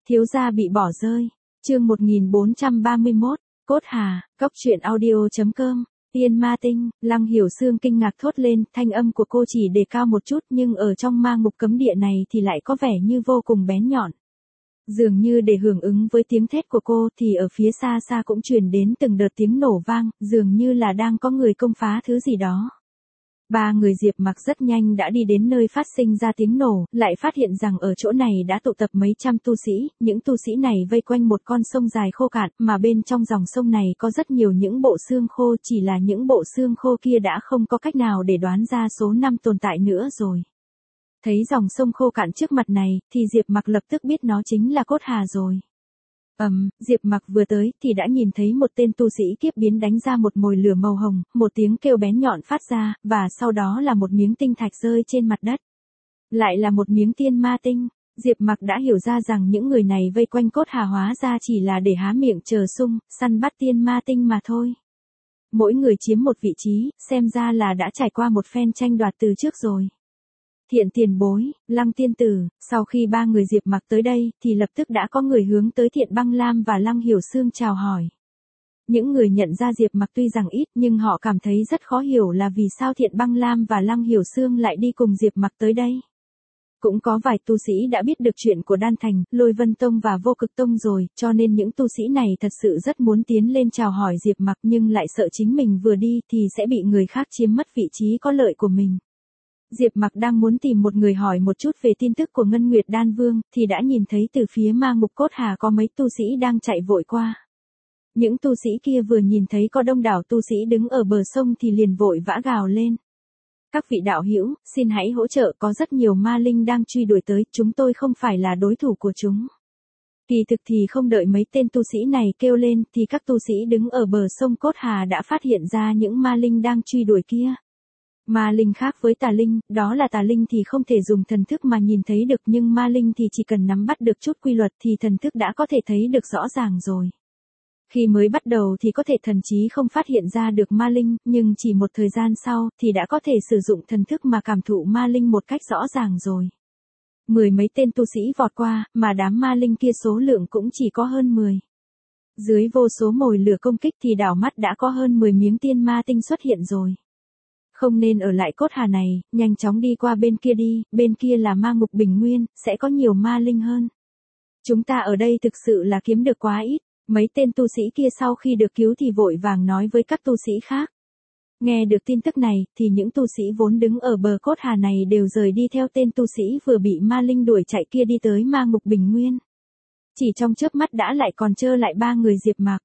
Thiếu gia bị bỏ rơi. Chương 1431, Cốt Hà, Cốc truyện audio.com. Tiên ma tinh, Lăng Hiểu Sương kinh ngạc thốt lên, thanh âm của cô chỉ đề cao một chút nhưng ở trong ma ngục cấm địa này thì lại có vẻ như vô cùng bén nhọn. Dường như để hưởng ứng với tiếng thét của cô thì ở phía xa xa cũng truyền đến từng đợt tiếng nổ vang, dường như là đang có người công phá thứ gì đó. Ba người Diệp Mặc rất nhanh đã đi đến nơi phát sinh ra tiếng nổ, lại phát hiện rằng ở chỗ này đã tụ tập mấy trăm tu sĩ, những tu sĩ này vây quanh một con sông dài khô cạn, mà bên trong dòng sông này có rất nhiều những bộ xương khô, chỉ là những bộ xương khô kia đã không có cách nào để đoán ra số năm tồn tại nữa rồi. Thấy dòng sông khô cạn trước mặt này, thì Diệp Mặc lập tức biết nó chính là Cốt Hà rồi. Diệp Mặc vừa tới thì đã nhìn thấy một tên tu sĩ kiếp biến đánh ra một mồi lửa màu hồng, một tiếng kêu bén nhọn phát ra, và sau đó là một miếng tinh thạch rơi trên mặt đất. Lại là một miếng tiên ma tinh. Diệp Mặc đã hiểu ra rằng những người này vây quanh Cốt Hà hóa ra chỉ là để há miệng chờ sung, săn bắt tiên ma tinh mà thôi. Mỗi người chiếm một vị trí, xem ra là đã trải qua một phen tranh đoạt từ trước rồi. Thiện tiền bối, Lăng tiên tử, sau khi ba người Diệp Mặc tới đây, thì lập tức đã có người hướng tới Thiện Băng Lam và Lăng Hiểu Sương chào hỏi. Những người nhận ra Diệp Mặc tuy rằng ít nhưng họ cảm thấy rất khó hiểu là vì sao Thiện Băng Lam và Lăng Hiểu Sương lại đi cùng Diệp Mặc tới đây. Cũng có vài tu sĩ đã biết được chuyện của Đan Thành, Lôi Vân Tông và Vô Cực Tông rồi, cho nên những tu sĩ này thật sự rất muốn tiến lên chào hỏi Diệp Mặc nhưng lại sợ chính mình vừa đi thì sẽ bị người khác chiếm mất vị trí có lợi của mình. Diệp Mặc đang muốn tìm một người hỏi một chút về tin tức của Ngân Nguyệt Đan Vương, thì đã nhìn thấy từ phía ma ngục Cốt Hà có mấy tu sĩ đang chạy vội qua. Những tu sĩ kia vừa nhìn thấy có đông đảo tu sĩ đứng ở bờ sông thì liền vội vã gào lên. Các vị đạo hữu, xin hãy hỗ trợ, có rất nhiều ma linh đang truy đuổi tới, chúng tôi không phải là đối thủ của chúng. Kỳ thực thì không đợi mấy tên tu sĩ này kêu lên thì các tu sĩ đứng ở bờ sông Cốt Hà đã phát hiện ra những ma linh đang truy đuổi kia. Ma linh khác với tà linh, đó là tà linh thì không thể dùng thần thức mà nhìn thấy được nhưng ma linh thì chỉ cần nắm bắt được chút quy luật thì thần thức đã có thể thấy được rõ ràng rồi. Khi mới bắt đầu thì có thể thần trí không phát hiện ra được ma linh, nhưng chỉ một thời gian sau thì đã có thể sử dụng thần thức mà cảm thụ ma linh một cách rõ ràng rồi. Mười mấy tên tu sĩ vọt qua, mà đám ma linh kia số lượng cũng chỉ có hơn 10. Dưới vô số mồi lửa công kích thì đảo mắt đã có hơn 10 miếng tiên ma tinh xuất hiện rồi. Không nên ở lại Cốt Hà này, nhanh chóng đi qua bên kia đi, bên kia là ma ngục Bình Nguyên, sẽ có nhiều ma linh hơn. Chúng ta ở đây thực sự là kiếm được quá ít. Mấy tên tu sĩ kia sau khi được cứu thì vội vàng nói với các tu sĩ khác. Nghe được tin tức này, thì những tu sĩ vốn đứng ở bờ Cốt Hà này đều rời đi theo tên tu sĩ vừa bị ma linh đuổi chạy kia đi tới ma ngục Bình Nguyên. Chỉ trong chớp mắt đã lại còn trơ lại ba người Diệp Mặc.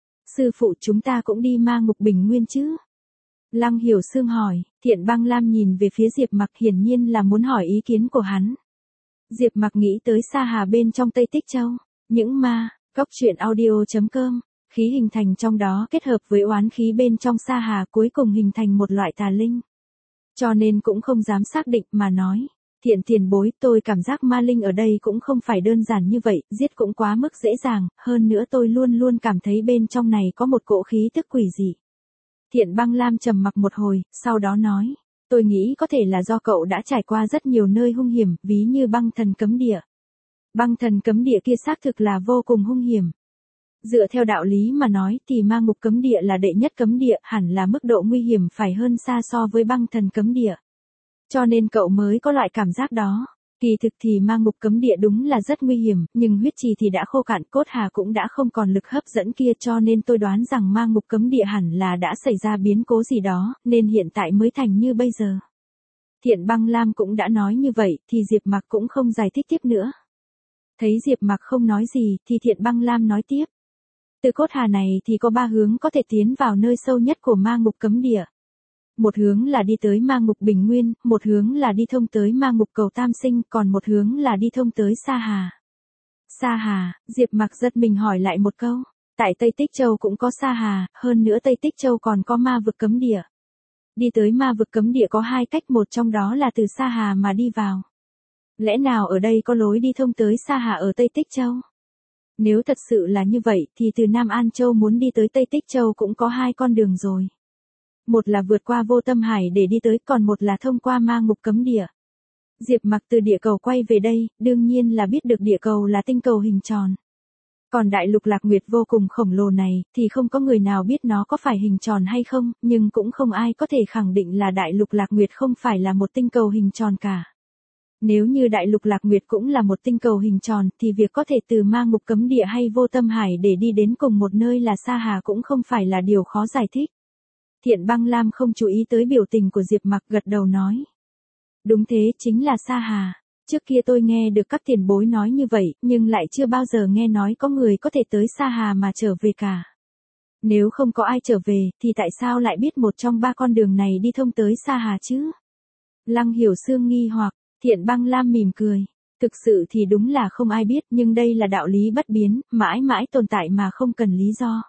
Sư phụ, chúng ta cũng đi ma ngục Bình Nguyên chứ? Lăng Hiểu Sương hỏi. Thiện Băng Lam nhìn về phía Diệp Mặc, hiển nhiên là muốn hỏi ý kiến của hắn. Diệp Mặc nghĩ tới Sa Hà bên trong Tây Tích Châu. Những ma, Cốc truyện audio.com, khí hình thành trong đó kết hợp với oán khí bên trong Sa Hà cuối cùng hình thành một loại tà linh. Cho nên cũng không dám xác định mà nói. Thiện tiền bối, tôi cảm giác ma linh ở đây cũng không phải đơn giản như vậy, giết cũng quá mức dễ dàng, hơn nữa tôi luôn luôn cảm thấy bên trong này có một cỗ khí tức quỷ dị. Thiện Băng Lam trầm mặc một hồi, sau đó nói, tôi nghĩ có thể là do cậu đã trải qua rất nhiều nơi hung hiểm, ví như Băng Thần Cấm Địa. Băng Thần Cấm Địa kia xác thực là vô cùng hung hiểm. Dựa theo đạo lý mà nói thì ma ngục cấm địa là đệ nhất cấm địa, hẳn là mức độ nguy hiểm phải hơn xa so với Băng Thần Cấm Địa. Cho nên cậu mới có loại cảm giác đó. Kỳ thực thì ma ngục cấm địa đúng là rất nguy hiểm, nhưng huyết trì thì đã khô cạn, Cốt Hà cũng đã không còn lực hấp dẫn kia, cho nên tôi đoán rằng ma ngục cấm địa hẳn là đã xảy ra biến cố gì đó, nên hiện tại mới thành như bây giờ. Thiện Băng Lam cũng đã nói như vậy, thì Diệp Mặc cũng không giải thích tiếp nữa. Thấy Diệp Mặc không nói gì, thì Thiện Băng Lam nói tiếp. Từ Cốt Hà này thì có 3 hướng có thể tiến vào nơi sâu nhất của ma ngục cấm địa. Một hướng là đi tới ma ngục Bình Nguyên, một hướng là đi thông tới ma ngục Cầu Tam Sinh, còn một hướng là đi thông tới Sa Hà. Sa Hà, Diệp Mặc giật mình hỏi lại một câu. Tại Tây Tích Châu cũng có Sa Hà, hơn nữa Tây Tích Châu còn có ma vực cấm địa. Đi tới ma vực cấm địa có 2 cách, một trong đó là từ Sa Hà mà đi vào. Lẽ nào ở đây có lối đi thông tới Sa Hà ở Tây Tích Châu? Nếu thật sự là như vậy thì từ Nam An Châu muốn đi tới Tây Tích Châu cũng có 2 con đường rồi. Một là vượt qua Vô Tâm Hải để đi tới, còn một là thông qua ma ngục cấm địa. Diệp Mặc từ địa cầu quay về đây, đương nhiên là biết được địa cầu là tinh cầu hình tròn. Còn đại lục Lạc Nguyệt vô cùng khổng lồ này, thì không có người nào biết nó có phải hình tròn hay không, nhưng cũng không ai có thể khẳng định là đại lục Lạc Nguyệt không phải là một tinh cầu hình tròn cả. Nếu như đại lục Lạc Nguyệt cũng là một tinh cầu hình tròn, thì việc có thể từ ma ngục cấm địa hay vô tâm hải để đi đến cùng một nơi là Sa Hà cũng không phải là điều khó giải thích. Thiện Băng Lam không chú ý tới biểu tình của Diệp Mặc, gật đầu nói. Đúng thế, chính là Sa Hà. Trước kia tôi nghe được các tiền bối nói như vậy, nhưng lại chưa bao giờ nghe nói có người có thể tới Sa Hà mà trở về cả. Nếu không có ai trở về, thì tại sao lại biết một trong ba con đường này đi thông tới Sa Hà chứ? Lăng Hiểu Sương nghi hoặc, Thiện Băng Lam mỉm cười. Thực sự thì đúng là không ai biết, nhưng đây là đạo lý bất biến, mãi mãi tồn tại mà không cần lý do.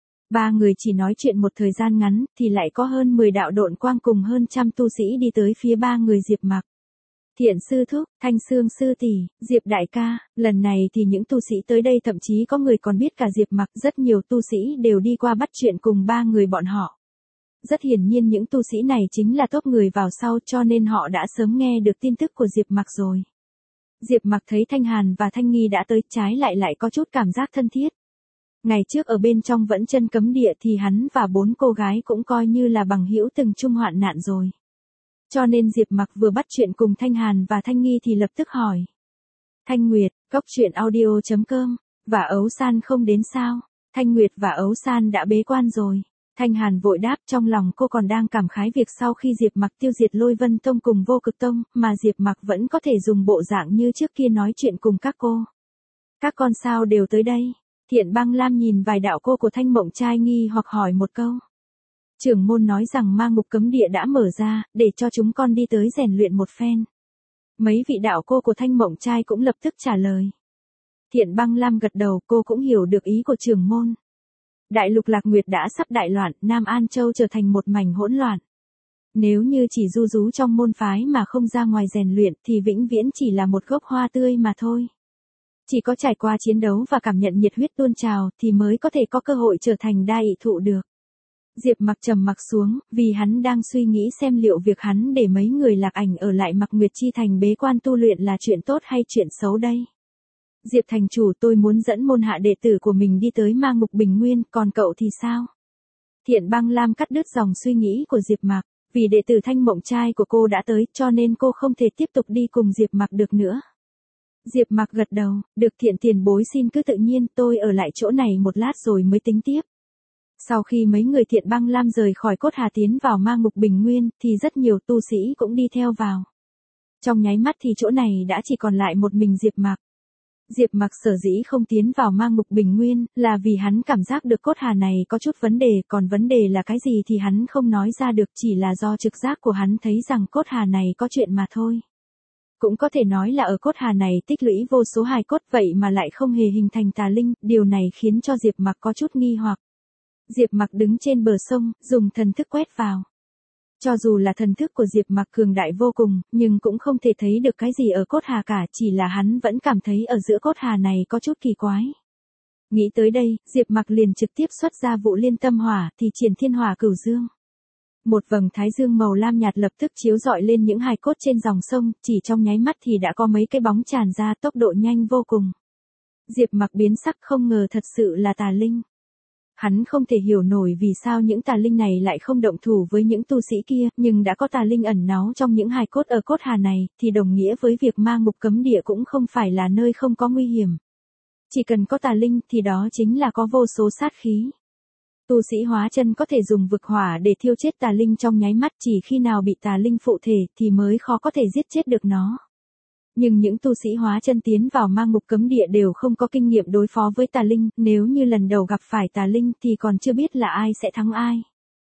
Ba người chỉ nói chuyện một thời gian ngắn, thì lại có hơn 10 đạo độn quang cùng hơn trăm tu sĩ đi tới phía ba người Diệp Mặc. Thiện sư thúc, Thanh Sương sư tỷ, Diệp đại ca, lần này thì những tu sĩ tới đây thậm chí có người còn biết cả Diệp Mặc, rất nhiều tu sĩ đều đi qua bắt chuyện cùng ba người bọn họ. Rất hiển nhiên những tu sĩ này chính là top người vào sau, cho nên họ đã sớm nghe được tin tức của Diệp Mặc rồi. Diệp Mặc thấy Thanh Hàn và Thanh Nghi đã tới, trái lại có chút cảm giác thân thiết. Ngày trước ở bên trong Vẫn Chân cấm địa thì hắn và 4 cô gái cũng coi như là bằng hữu từng chung hoạn nạn rồi. Cho nên Diệp Mặc vừa bắt chuyện cùng Thanh Hàn và Thanh Nghi thì lập tức hỏi. Thanh Nguyệt, Cốc Truyện Audio.com, và Ấu San không đến sao? Thanh Nguyệt và Ấu San đã bế quan rồi. Thanh Hàn vội đáp, trong lòng cô còn đang cảm khái việc sau khi Diệp Mặc tiêu diệt Lôi Vân Tông cùng Vô Cực Tông, mà Diệp Mặc vẫn có thể dùng bộ dạng như trước kia nói chuyện cùng các cô. Các con sao đều tới đây? Thiện Băng Lam nhìn vài đạo cô của Thanh Mộng Trai nghi hoặc hỏi một câu. Trưởng môn nói rằng ma ngục cấm địa đã mở ra, để cho chúng con đi tới rèn luyện một phen. Mấy vị đạo cô của Thanh Mộng Trai cũng lập tức trả lời. Thiện Băng Lam gật đầu, cô cũng hiểu được ý của trưởng môn. Đại lục Lạc Nguyệt đã sắp đại loạn, Nam An Châu trở thành một mảnh hỗn loạn. Nếu như chỉ ru rú trong môn phái mà không ra ngoài rèn luyện thì vĩnh viễn chỉ là một gốc hoa tươi mà thôi. Chỉ có trải qua chiến đấu và cảm nhận nhiệt huyết tuôn trào thì mới có thể có cơ hội trở thành đa ị thụ được. Diệp Mặc trầm mặc xuống, vì hắn đang suy nghĩ xem liệu việc hắn để mấy người Lạc Ảnh ở lại Mặc Nguyệt Chi Thành bế quan tu luyện là chuyện tốt hay chuyện xấu đây. Diệp thành chủ, tôi muốn dẫn môn hạ đệ tử của mình đi tới ma ngục Bình Nguyên, còn cậu thì sao? Thiện Băng Lam cắt đứt dòng suy nghĩ của Diệp Mặc, vì đệ tử Thanh Mộng Trai của cô đã tới, cho nên cô không thể tiếp tục đi cùng Diệp Mặc được nữa. Diệp Mặc gật đầu, được Thiện tiền bối xin cứ tự nhiên, tôi ở lại chỗ này một lát rồi mới tính tiếp. Sau khi mấy người Thiện Băng Lam rời khỏi Cốt Hà tiến vào ma ngục Bình Nguyên, thì rất nhiều tu sĩ cũng đi theo vào. Trong nháy mắt thì chỗ này đã chỉ còn lại một mình Diệp Mặc. Diệp Mặc sở dĩ không tiến vào ma ngục Bình Nguyên, là vì hắn cảm giác được Cốt Hà này có chút vấn đề, còn vấn đề là cái gì thì hắn không nói ra được, chỉ là do trực giác của hắn thấy rằng Cốt Hà này có chuyện mà thôi. Cũng có thể nói là ở Cốt Hà này tích lũy vô số hài cốt, vậy mà lại không hề hình thành tà linh, điều này khiến cho Diệp Mặc có chút nghi hoặc. Diệp Mặc đứng trên bờ sông, dùng thần thức quét vào. Cho dù là thần thức của Diệp Mặc cường đại vô cùng, nhưng cũng không thể thấy được cái gì ở Cốt Hà cả, chỉ là hắn vẫn cảm thấy ở giữa Cốt Hà này có chút kỳ quái. Nghĩ tới đây, Diệp Mặc liền trực tiếp xuất ra Vụ Liên Tâm Hỏa, thì triển Thiên Hỏa Cửu Dương. Một vầng thái dương màu lam nhạt lập tức chiếu rọi lên những hài cốt trên dòng sông, chỉ trong nháy mắt thì đã có mấy cái bóng tràn ra, tốc độ nhanh vô cùng. Diệp Mặc biến sắc, không ngờ thật sự là tà linh. Hắn không thể hiểu nổi vì sao những tà linh này lại không động thủ với những tu sĩ kia, nhưng đã có tà linh ẩn náu trong những hài cốt ở Cốt Hà này, thì đồng nghĩa với việc ma ngục cấm địa cũng không phải là nơi không có nguy hiểm. Chỉ cần có tà linh thì đó chính là có vô số sát khí. Tu sĩ hóa chân có thể dùng vực hỏa để thiêu chết tà linh trong nháy mắt, chỉ khi nào bị tà linh phụ thể thì mới khó có thể giết chết được nó. Nhưng những tu sĩ hóa chân tiến vào ma ngục cấm địa đều không có kinh nghiệm đối phó với tà linh, nếu như lần đầu gặp phải tà linh thì còn chưa biết là ai sẽ thắng ai.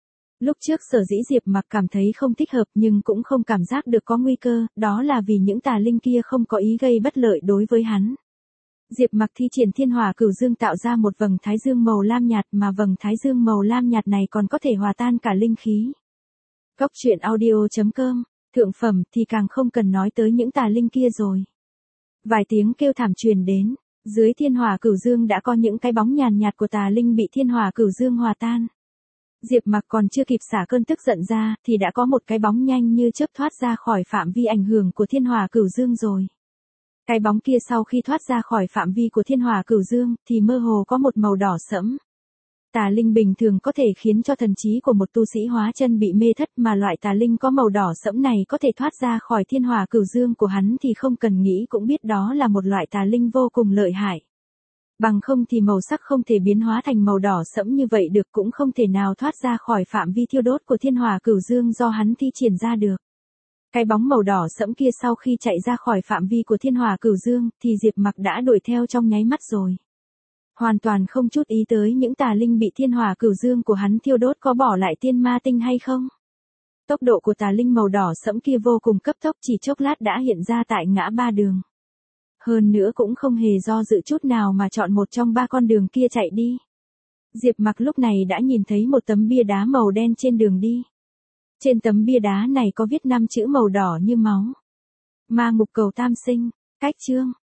Lúc trước sở dĩ Diệp Mặc cảm thấy không thích hợp nhưng cũng không cảm giác được có nguy cơ, đó là vì những tà linh kia không có ý gây bất lợi đối với hắn. Diệp Mặc thi triển Thiên Hỏa Cửu Dương tạo ra một vầng thái dương màu lam nhạt, mà vầng thái dương màu lam nhạt này còn có thể hòa tan cả linh khí. Cốc Truyện Audio.com, thượng phẩm thì càng không cần nói tới những tà linh kia rồi. Vài tiếng kêu thảm truyền đến, dưới Thiên Hỏa Cửu Dương đã có những cái bóng nhàn nhạt của tà linh bị Thiên Hỏa Cửu Dương hòa tan. Diệp Mặc còn chưa kịp xả cơn tức giận ra, thì đã có một cái bóng nhanh như chớp thoát ra khỏi phạm vi ảnh hưởng của Thiên Hỏa Cửu Dương rồi. Cái bóng kia sau khi thoát ra khỏi phạm vi của Thiên Hỏa Cửu Dương, thì mơ hồ có một màu đỏ sẫm. Tà linh bình thường có thể khiến cho thần trí của một tu sĩ hóa chân bị mê thất, mà loại tà linh có màu đỏ sẫm này có thể thoát ra khỏi Thiên Hỏa Cửu Dương của hắn thì không cần nghĩ cũng biết đó là một loại tà linh vô cùng lợi hại. Bằng không thì màu sắc không thể biến hóa thành màu đỏ sẫm như vậy được, cũng không thể nào thoát ra khỏi phạm vi thiêu đốt của Thiên Hỏa Cửu Dương do hắn thi triển ra được. Cái bóng màu đỏ sẫm kia sau khi chạy ra khỏi phạm vi của Thiên Hỏa Cửu Dương, thì Diệp Mặc đã đuổi theo trong nháy mắt rồi. Hoàn toàn không chút ý tới những tà linh bị Thiên Hỏa Cửu Dương của hắn thiêu đốt có bỏ lại tiên ma tinh hay không. Tốc độ của tà linh màu đỏ sẫm kia vô cùng cấp tốc, chỉ chốc lát đã hiện ra tại ngã ba đường. Hơn nữa cũng không hề do dự chút nào mà chọn một trong ba con đường kia chạy đi. Diệp Mặc lúc này đã nhìn thấy một tấm bia đá màu đen trên đường đi. Trên tấm bia đá này có viết 5 chữ màu đỏ như máu. Ma ngục cầu tam sinh, cách chương.